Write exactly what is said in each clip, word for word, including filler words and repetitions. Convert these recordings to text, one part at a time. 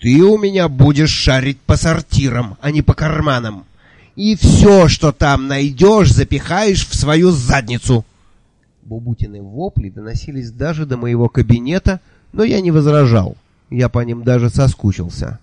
Ты у меня будешь шарить по сортирам, а не по карманам. И все, что там найдешь, запихаешь в свою задницу. Бубутины вопли доносились даже до моего кабинета, но я не возражал. Я по ним даже соскучился.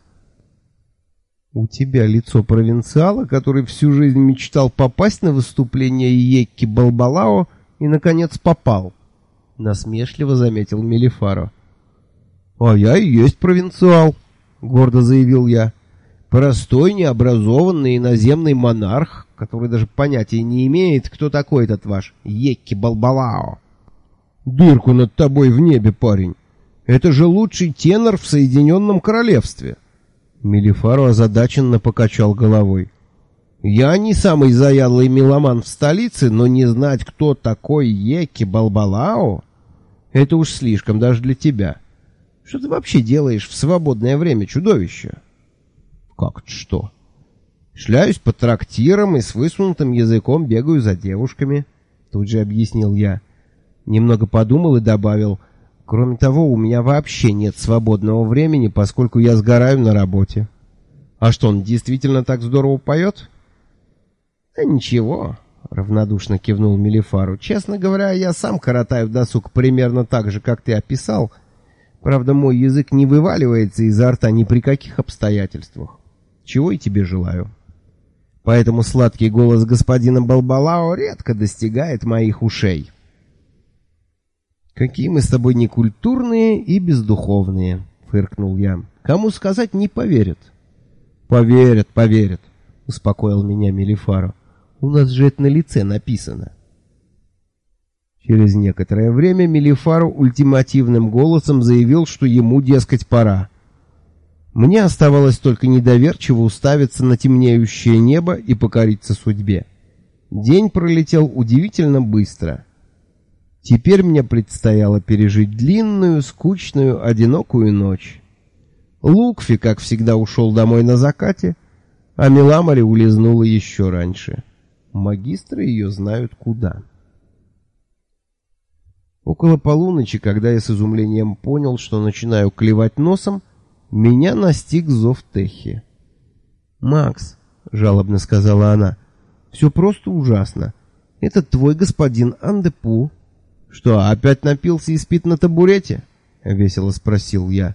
«У тебя лицо провинциала, который всю жизнь мечтал попасть на выступление Йекки Балбалао и, наконец, попал», — насмешливо заметил Мелифаро. «А я и есть провинциал», — гордо заявил я. «Простой, необразованный иноземный монарх, который даже понятия не имеет, кто такой этот ваш Йекки Балбалао. Дырку над тобой в небе, парень. Это же лучший тенор в Соединенном Королевстве». Мелифаро озадаченно покачал головой. «Я не самый заядлый меломан в столице, но не знать, кто такой Йекки Балбалао, это уж слишком даже для тебя. Что ты вообще делаешь в свободное время, чудовище?» «Как это что?» «Шляюсь по трактирам и с высунутым языком бегаю за девушками», — тут же объяснил я. Немного подумал и добавил: «Кроме того, у меня вообще нет свободного времени, поскольку я сгораю на работе». «А что, он действительно так здорово поет?» «Да ничего», — равнодушно кивнул Мелифаро. «Честно говоря, я сам коротаю досуг примерно так же, как ты описал. Правда, мой язык не вываливается изо рта ни при каких обстоятельствах. Чего и тебе желаю. Поэтому сладкий голос господина Балбалао редко достигает моих ушей». «Какие мы с тобой некультурные и бездуховные», — фыркнул я. «Кому сказать, не поверят». «Поверят, поверят», — успокоил меня Мелифаро. «У нас же это на лице написано». Через некоторое время Мелифаро ультимативным голосом заявил, что ему, дескать, пора. Мне оставалось только недоверчиво уставиться на темнеющее небо и покориться судьбе. День пролетел удивительно быстро. Теперь мне предстояло пережить длинную, скучную, одинокую ночь. Лукфи, как всегда, ушел домой на закате, а Меламари улизнула еще раньше. Магистры ее знают куда. Около полуночи, когда я с изумлением понял, что начинаю клевать носом, меня настиг зов Техи. «Макс», — жалобно сказала она, — «все просто ужасно. Это твой господин Андепу». «Что, опять напился и спит на табурете?» — весело спросил я.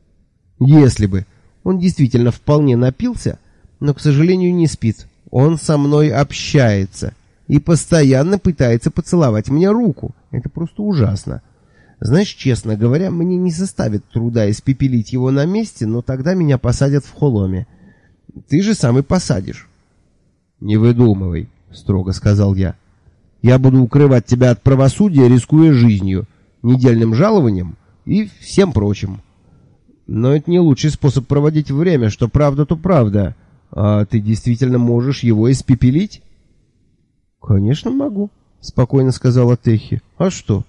«Если бы. Он действительно вполне напился, но, к сожалению, не спит. Он со мной общается и постоянно пытается поцеловать мне руку. Это просто ужасно. Знаешь, честно говоря, мне не составит труда испепелить его на месте, но тогда меня посадят в холоме. Ты же сам и посадишь». «Не выдумывай», — строго сказал я. «Я буду укрывать тебя от правосудия, рискуя жизнью, недельным жалованием и всем прочим. Но это не лучший способ проводить время, что правда, то правда. А ты действительно можешь его испепелить?» «Конечно могу», — спокойно сказала Техи. «А что?»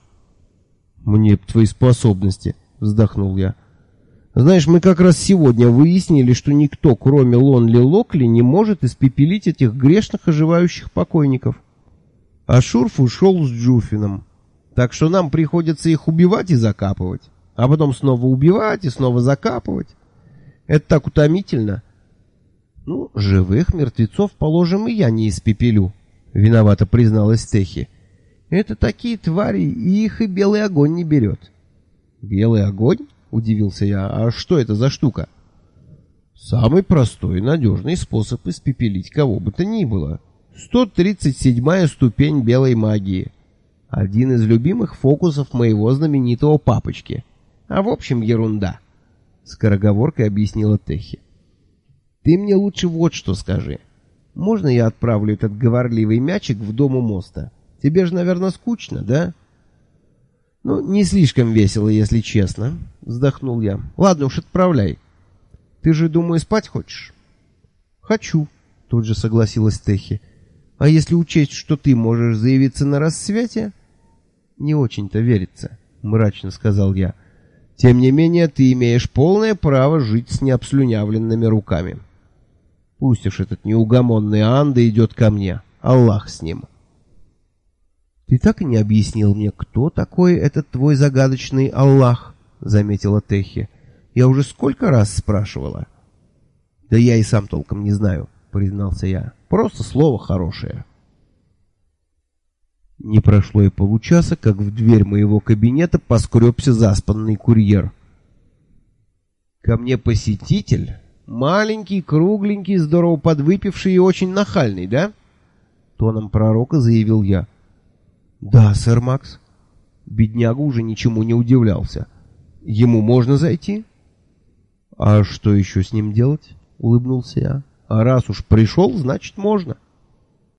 «Мне б твои способности», — вздохнул я. «Знаешь, мы как раз сегодня выяснили, что никто, кроме Лонли Локли, не может испепелить этих грешных оживающих покойников. А Шурф ушел с Джуфином, так что нам приходится их убивать и закапывать, а потом снова убивать и снова закапывать. Это так утомительно». «Ну, живых мертвецов, положим, и я не испепелю», — виновато призналась Техи. «Это такие твари, и их и белый огонь не берет». «Белый огонь?» — удивился я. «А что это за штука?» «Самый простой и надежный способ испепелить кого бы то ни было. сто тридцать седьмая ступень белой магии. Один из любимых фокусов моего знаменитого папочки. А в общем, ерунда», — скороговоркой объяснила Техи. «Ты мне лучше вот что скажи. Можно я отправлю этот говорливый мячик в дом у моста? Тебе же, наверное, скучно, да?» «Ну, не слишком весело, если честно», — вздохнул я. «Ладно уж, отправляй. Ты же, думаю, спать хочешь?» «Хочу», — тут же согласилась Техи. «А если учесть, что ты можешь заявиться на рассвете?» «Не очень-то верится», — мрачно сказал я. «Тем не менее, ты имеешь полное право жить с необслюнявленными руками. Пусть уж этот неугомонный Анда идет ко мне. Аллах с ним». «Ты так и не объяснил мне, кто такой этот твой загадочный Аллах», — заметила Техи. Я уже сколько раз спрашивала?» «Да я и сам толком не знаю», — признался я. «Просто слово хорошее». Не прошло и получаса, как в дверь моего кабинета поскребся заспанный курьер. «Ко мне посетитель? Маленький, кругленький, здорово подвыпивший и очень нахальный, да?» Тоном пророка заявил я. «Да, сэр Макс». Бедняга уже ничему не удивлялся. «Ему можно зайти?» «А что еще с ним делать?» — улыбнулся я. «А раз уж пришел, значит можно».